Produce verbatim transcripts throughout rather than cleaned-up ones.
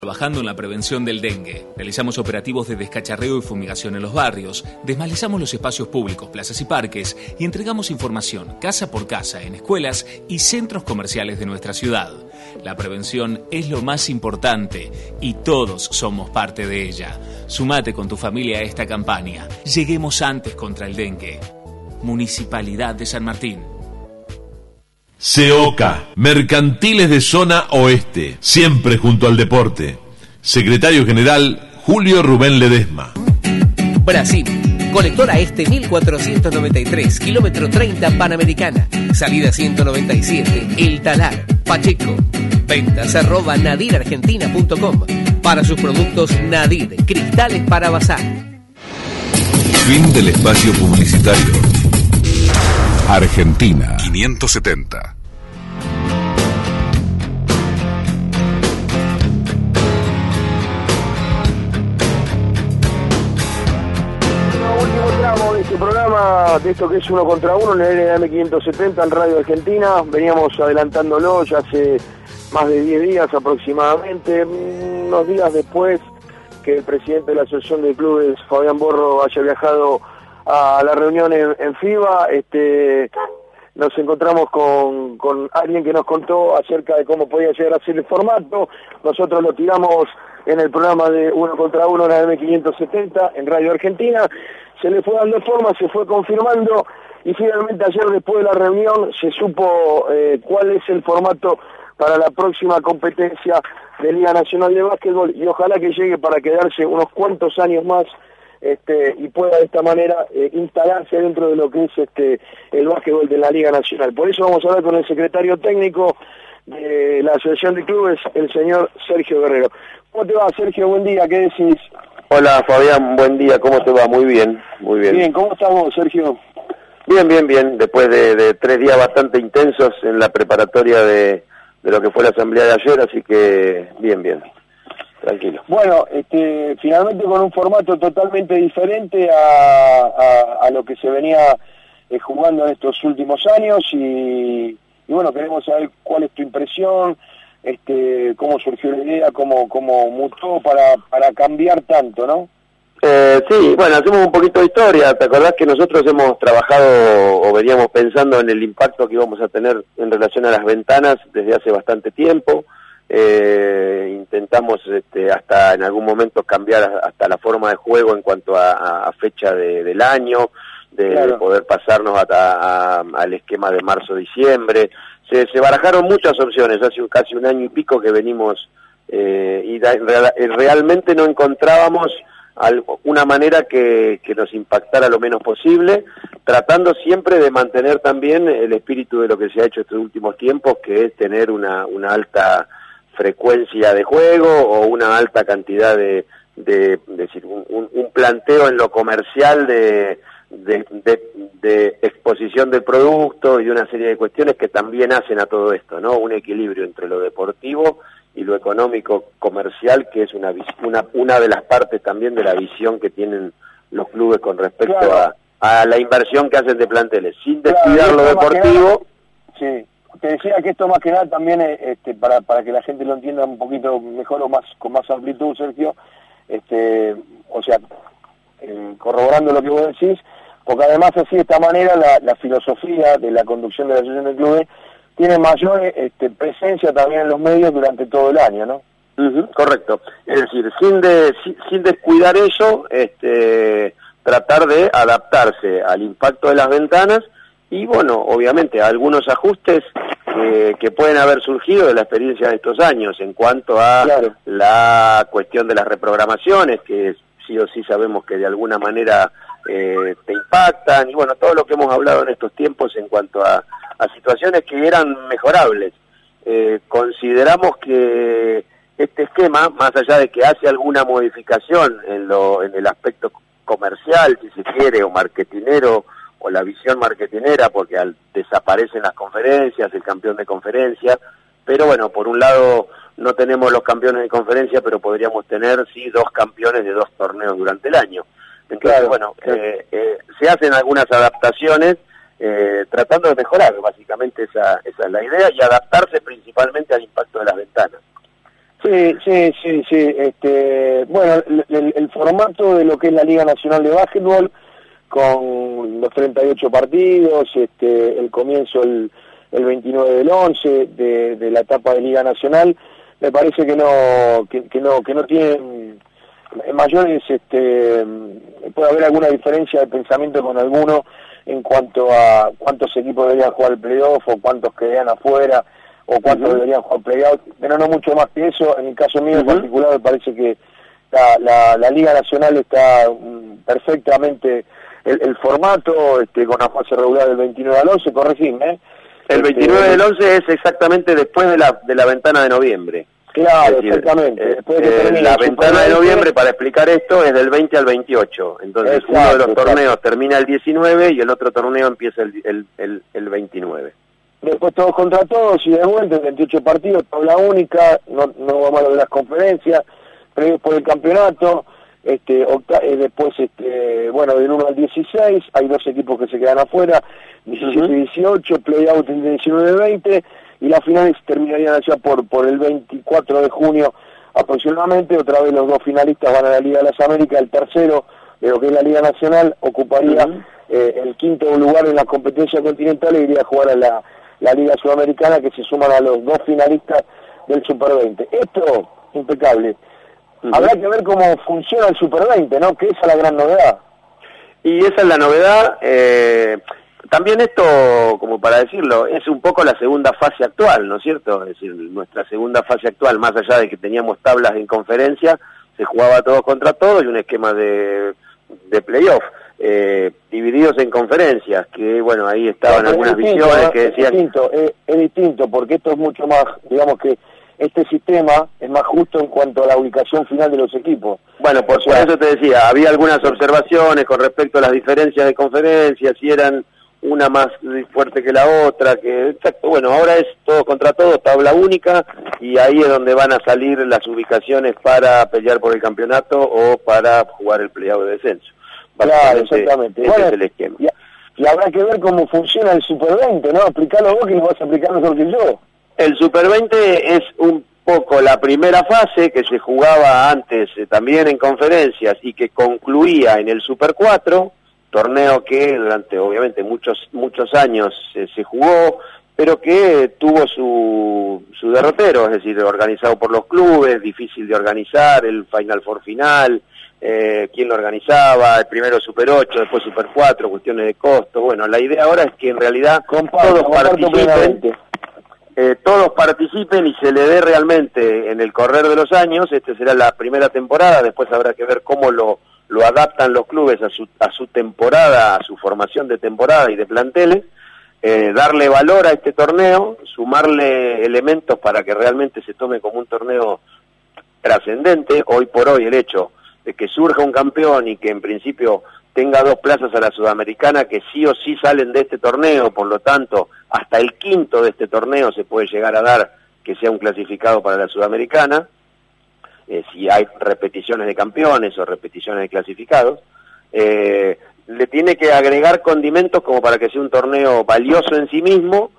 Trabajando en la prevención del dengue, realizamos operativos de descacharreo y fumigación en los barrios, desmalezamos los espacios públicos, plazas y parques y entregamos información casa por casa en escuelas y centros comerciales de nuestra ciudad. La prevención es lo más importante y todos somos parte de ella. Sumate con tu familia a esta campaña. Lleguemos antes contra el dengue. Municipalidad de San Martín. SEOCA, Mercantiles de Zona Oeste, siempre junto al deporte. Secretario General, Julio Rubén Ledesma. Brasil, colectora este mil cuatrocientos noventa y tres, kilómetro treinta Panamericana, salida ciento noventa y siete, El Talar, Pacheco. Ventas arroba nadir argentina punto com. Para sus productos Nadir, cristales para bazar. Fin del espacio publicitario. Argentina quinientos setenta. Último tramo de este programa, de esto que es uno contra uno en el N M quinientos setenta en Radio Argentina. Veníamos adelantándolo ya hace más de diez días aproximadamente, unos días después que el presidente de la Asociación de Clubes, Fabián Borro, haya viajado a la reunión en, en FIBA. Este, nos encontramos con, con alguien que nos contó acerca de cómo podía llegar a ser el formato. Nosotros lo tiramos en el programa de uno contra uno en la M quinientos setenta en Radio Argentina. Se le fue dando forma, se fue confirmando y finalmente ayer después de la reunión se supo eh, cuál es el formato para la próxima competencia de Liga Nacional de Básquetbol y ojalá que llegue para quedarse unos cuantos años más. Este, y pueda de esta manera eh, instalarse dentro de lo que es este el básquetbol de la Liga Nacional. Por eso vamos a hablar con el secretario técnico de la Asociación de Clubes, el señor Sergio Guerrero. ¿Cómo te va, Sergio? Buen día, ¿qué decís? Hola, Fabián, buen día, ¿cómo te va? Muy bien, muy bien. Bien, ¿cómo estás vos, Sergio? Bien, bien, bien, después de, de tres días bastante intensos en la preparatoria de, de lo que fue la asamblea de ayer, así que bien, bien. Tranquilo. Bueno, este, finalmente con un formato totalmente diferente a, a, a lo que se venía eh, jugando en estos últimos años y, y bueno, queremos saber cuál es tu impresión, este, cómo surgió la idea, cómo, cómo mutó para, para cambiar tanto, ¿no? Eh, sí, bueno, hacemos un poquito de historia. ¿Te acordás que nosotros hemos trabajado o veníamos pensando en el impacto que íbamos a tener en relación a las ventanas desde hace bastante tiempo? Eh, intentamos este, hasta en algún momento cambiar hasta la forma de juego en cuanto a, a fecha de, del año, de, claro. de poder pasarnos hasta a, al esquema de marzo-diciembre. Se, se barajaron muchas opciones, hace casi un año y pico que venimos eh, y da, real, realmente no encontrábamos algo, una manera que, que nos impactara lo menos posible, tratando siempre de mantener también el espíritu de lo que se ha hecho estos últimos tiempos, que es tener una, una alta frecuencia de juego o una alta cantidad de, de, de decir, un, un planteo en lo comercial de, de, de, de exposición del producto y de una serie de cuestiones que también hacen a todo esto, ¿no? Un equilibrio entre lo deportivo y lo económico comercial, que es una, una, una de las partes también de la visión que tienen los clubes con respecto claro. a, a la inversión que hacen de planteles, sin descuidar claro, lo deportivo. Sí. Te decía que esto más que nada también, este, para, para que la gente lo entienda un poquito mejor o más con más amplitud, Sergio, este, o sea, eh, corroborando lo que vos decís, porque además así de esta manera la, la filosofía de la conducción de la Asociación de Clubes tiene mayor este, presencia también en los medios durante todo el año, ¿no? Uh-huh, correcto, es decir, sin, de, sin, sin descuidar eso, este, tratar de adaptarse al impacto de las ventanas. Y bueno, obviamente algunos ajustes eh, que pueden haber surgido de la experiencia de estos años en cuanto a claro. la cuestión de las reprogramaciones, que sí o sí sabemos que de alguna manera eh, te impactan, y bueno, todo lo que hemos hablado en estos tiempos en cuanto a, a situaciones que eran mejorables. Eh, consideramos que este esquema, más allá de que hace alguna modificación en, lo, en el aspecto comercial, si se quiere, o marketinero, o la visión marketinera, porque al, desaparecen las conferencias, el campeón de conferencia, pero bueno, por un lado no tenemos los campeones de conferencia, pero podríamos tener sí dos campeones de dos torneos durante el año. Entonces, claro, bueno, sí. eh, eh, se hacen algunas adaptaciones eh, tratando de mejorar, básicamente esa, esa es la idea, y adaptarse principalmente al impacto de las ventanas. Sí, sí, sí, sí. Este, bueno, el, el, el formato de lo que es la Liga Nacional de Básquetbol, con los treinta y ocho partidos, este, el comienzo el, el veintinueve del once de, de la etapa de Liga Nacional, me parece que no, que, que no, que no tienen mayores, este, puede haber alguna diferencia de pensamiento con alguno en cuanto a cuántos equipos deberían jugar el playoff o cuántos quedarían afuera o cuántos uh-huh. deberían jugar playoff, pero no mucho más que eso. En el caso mío uh-huh. en particular me parece que la, la, la Liga Nacional está um, perfectamente, el, el formato este, con la fase regular del veintinueve al once, corregime, ¿eh? El veintinueve del once es exactamente después de la, de la ventana de noviembre. Claro, decir, exactamente. Eh, después de que eh, la ventana de noviembre, para explicar esto, es del veinte al veintiocho. Entonces, exacto, uno de los torneos exacto. termina el diecinueve y el otro torneo empieza el, el, el, el veintinueve. Después todos contra todos y de vuelta, veintiocho partidos, tabla única, no, no vamos a lo de las conferencias, previos por el campeonato, este, octa eh, después, este, bueno, del uno al dieciséis, hay dos equipos que se quedan afuera, diecisiete y uh-huh. dieciocho, play-out el diecinueve veinte, y las finales terminarían allá por, por el veinticuatro de junio aproximadamente. Otra vez los dos finalistas van a la Liga de las Américas, el tercero de lo que es la Liga Nacional ocuparía uh-huh. eh, el quinto lugar en la competencia continental y iría a jugar a la, la Liga Sudamericana, que se suman a los dos finalistas del Super veinte. Esto, impecable. Uh-huh. Habrá que ver cómo funciona el Super veinte, ¿no? Que esa es la gran novedad. Y esa es la novedad. Eh... También esto, como para decirlo, es un poco la segunda fase actual, ¿no es cierto? Es decir, nuestra segunda fase actual, más allá de que teníamos tablas en conferencia, se jugaba todos contra todos y un esquema de, de playoff, eh, divididos en conferencias, que bueno, ahí estaban no, algunas distinto, visiones que decían... Es distinto, es, es distinto, porque esto es mucho más, digamos que este sistema es más justo en cuanto a la ubicación final de los equipos. Bueno, por, o sea, por eso te decía, había algunas observaciones con respecto a las diferencias de conferencias, si eran... una más fuerte que la otra, que exacto, bueno, ahora es todo contra todo, tabla única, y ahí es donde van a salir las ubicaciones para pelear por el campeonato o para jugar el playoff de descenso. Claro, exactamente. Ese bueno, es el esquema. Y, y habrá que ver cómo funciona el Super veinte, ¿no? Explicalo vos que lo vas a explicar mejor que yo. El Super veinte es un poco la primera fase que se jugaba antes eh, también en conferencias y que concluía en el Super cuatro, torneo que durante obviamente muchos muchos años eh, se jugó, pero que tuvo su, su derrotero, es decir, organizado por los clubes, difícil de organizar, el Final Four final, eh, quién lo organizaba, el primero Super ocho, después Super cuatro, cuestiones de costo. Bueno, la idea ahora es que en realidad comparto, todos participen, eh, todos participen y se le dé realmente en el correr de los años. Este será la primera temporada, después habrá que ver cómo lo lo adaptan los clubes a su, a su temporada, a su formación de temporada y de planteles, eh, darle valor a este torneo, sumarle elementos para que realmente se tome como un torneo trascendente. Hoy por hoy el hecho de que surja un campeón y que en principio tenga dos plazas a la Sudamericana que sí o sí salen de este torneo, por lo tanto hasta el quinto de este torneo se puede llegar a dar que sea un clasificado para la Sudamericana, Eh, si hay repeticiones de campeones o repeticiones de clasificados, eh, le tiene que agregar condimentos como para que sea un torneo valioso en sí mismo,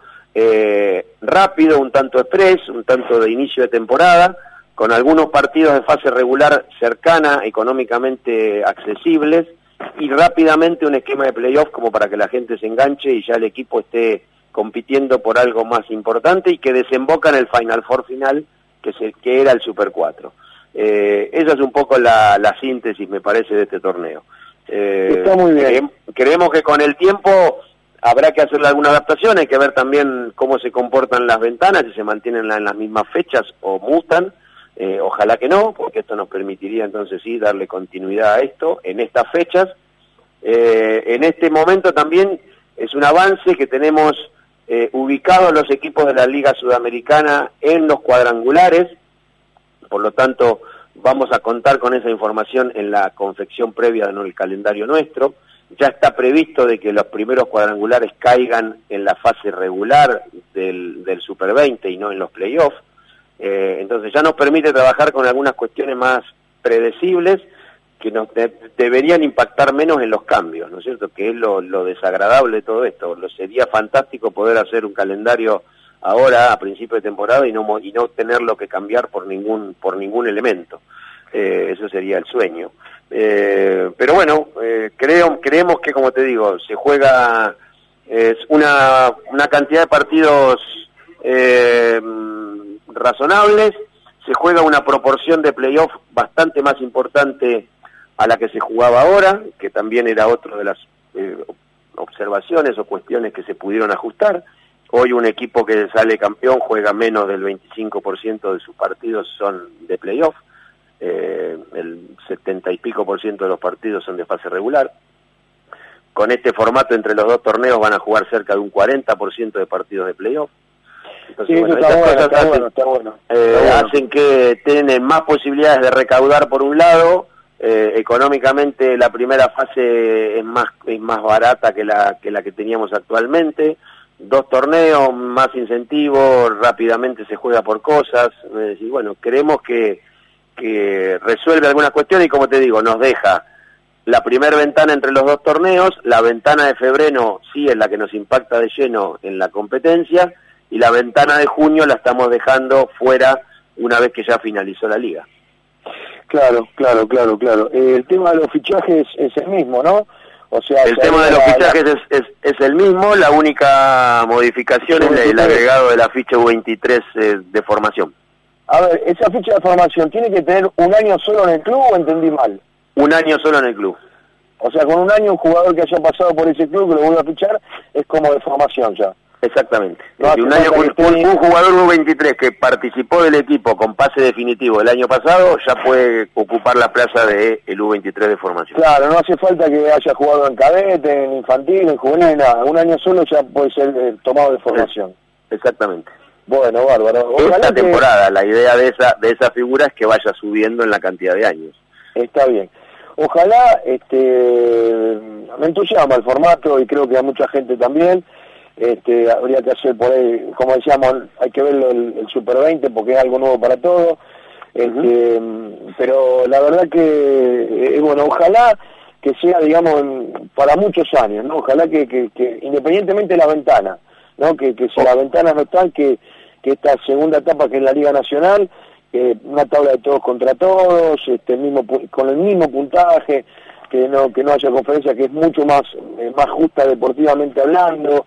eh, rápido, un tanto express, un tanto de inicio de temporada, con algunos partidos de fase regular cercana, económicamente accesibles, y rápidamente un esquema de playoff como para que la gente se enganche y ya el equipo esté compitiendo por algo más importante y que desemboca en el Final Four final, que, se, que era el Super cuatro. Eh, esa es un poco la, la síntesis, me parece, de este torneo. Eh, Está muy bien. Creemos, creemos que con el tiempo habrá que hacerle alguna adaptación, hay que ver también cómo se comportan las ventanas, si se mantienen en las mismas fechas o mutan, eh, ojalá que no, porque esto nos permitiría entonces sí darle continuidad a esto en estas fechas. Eh, en este momento también es un avance que tenemos eh, ubicados los equipos de la Liga Sudamericana en los cuadrangulares. Por lo tanto, vamos a contar con esa información en la confección previa del calendario nuestro. Ya está previsto de que los primeros cuadrangulares caigan en la fase regular del, del Super veinte y no en los playoffs. Eh, entonces ya nos permite trabajar con algunas cuestiones más predecibles que nos de, deberían impactar menos en los cambios, ¿no es cierto? Que es lo, lo desagradable de todo esto. Lo sería fantástico poder hacer un calendario ahora a principio de temporada y no y no tenerlo que cambiar por ningún por ningún elemento. Eh, eso sería el sueño. Eh, pero bueno, eh, creo creemos que, como te digo, se juega es una una cantidad de partidos eh, razonables, se juega una proporción de playoff bastante más importante a la que se jugaba ahora, que también era otra de las eh, observaciones o cuestiones que se pudieron ajustar. Hoy un equipo que sale campeón juega menos del veinticinco por ciento de sus partidos son de playoff, eh, el setenta y pico por ciento de los partidos son de fase regular. Con este formato entre los dos torneos van a jugar cerca de un cuarenta por ciento de partidos de playoff. Entonces, sí, bueno, eso está bueno, cosas está hacen, bueno, está bueno. Eh, Está bueno. hacen que tienen más posibilidades de recaudar por un lado. Eh, económicamente la primera fase es más es más barata que la que la que teníamos actualmente. Dos torneos, más incentivos, rápidamente se juega por cosas. Eh, y bueno, creemos que, que resuelve algunas cuestiones y, como te digo, nos deja la primera ventana entre los dos torneos, la ventana de febrero sí es la que nos impacta de lleno en la competencia, y la ventana de junio la estamos dejando fuera una vez que ya finalizó la liga. Claro, claro, claro, claro. Eh, el tema de los fichajes es el mismo, ¿no? O sea, el tema de los la, fichajes la... Es, es, es el mismo, la única modificación es el agregado de la ficha U veintitrés eh, de formación. A ver, esa ficha de formación, ¿tiene que tener un año solo en el club o entendí mal? Un año solo en el club. O sea, con un año un jugador que haya pasado por ese club, que lo vuelva a fichar, es como de formación ya. Exactamente. No, un, año, un, un, un jugador U veintitrés que participó del equipo con pase definitivo el año pasado ya puede ocupar la plaza del U veintitrés de formación. Claro, no hace falta que haya jugado en cadete, en infantil, en juvenil, nada. Un año solo ya puede ser eh, tomado de formación. Exactamente. Bueno, bárbaro. Ojalá Esta que... temporada, la idea de esa de esa figura es que vaya subiendo en la cantidad de años. Está bien. Ojalá, este, me entusiasma el formato y creo que a mucha gente también. Este, habría que hacer por ahí, como decíamos, hay que verlo el, el Super veinte porque es algo nuevo para todos. Este, uh-huh. Pero la verdad que, eh, bueno, ojalá que sea, digamos, para muchos años, ¿no? Ojalá que, que, que independientemente de la ventana, ¿no? Que, que si oh. las ventanas no están, que, que esta segunda etapa que es la Liga Nacional, eh, una tabla de todos contra todos, este, el mismo con el mismo puntaje, que no que no haya conferencia, que es mucho más eh, más justa deportivamente hablando,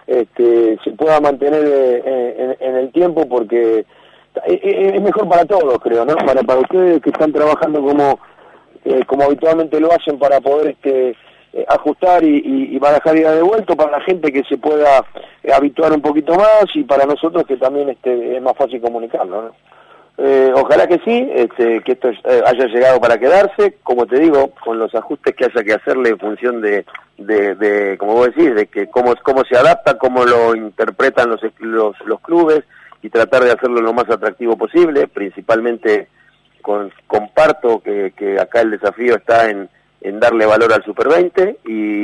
este, se pueda mantener eh, en, en el tiempo, porque es, es mejor para todos, creo, ¿no? Para para ustedes que están trabajando como eh, como habitualmente lo hacen, para poder este eh, ajustar y, y, y barajar ida de vuelta, para la gente que se pueda eh, habituar un poquito más, y para nosotros que también este es más fácil comunicarlo, ¿no? Eh, ojalá que sí, este, que esto eh, haya llegado para quedarse, como te digo, con los ajustes que haya que hacerle en función de, de, de como vos decís, de que cómo, cómo se adapta, cómo lo interpretan los, los, los clubes, y tratar de hacerlo lo más atractivo posible. Principalmente con, comparto que, que acá el desafío está en, en darle valor al Super veinte,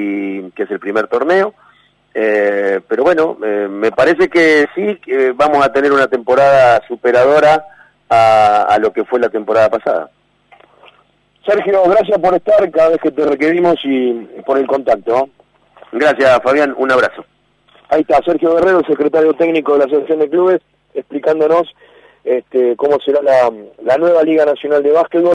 y que es el primer torneo. Eh, pero bueno, eh, me parece que sí, que vamos a tener una temporada superadora A, a lo que fue la temporada pasada. Sergio, gracias por estar cada vez que te requerimos y por el contacto, ¿no? Gracias, Fabián, un abrazo. Ahí está Sergio Guerrero, secretario técnico de la Asociación de Clubes, explicándonos este, cómo será la, la nueva Liga Nacional de Básquetbol.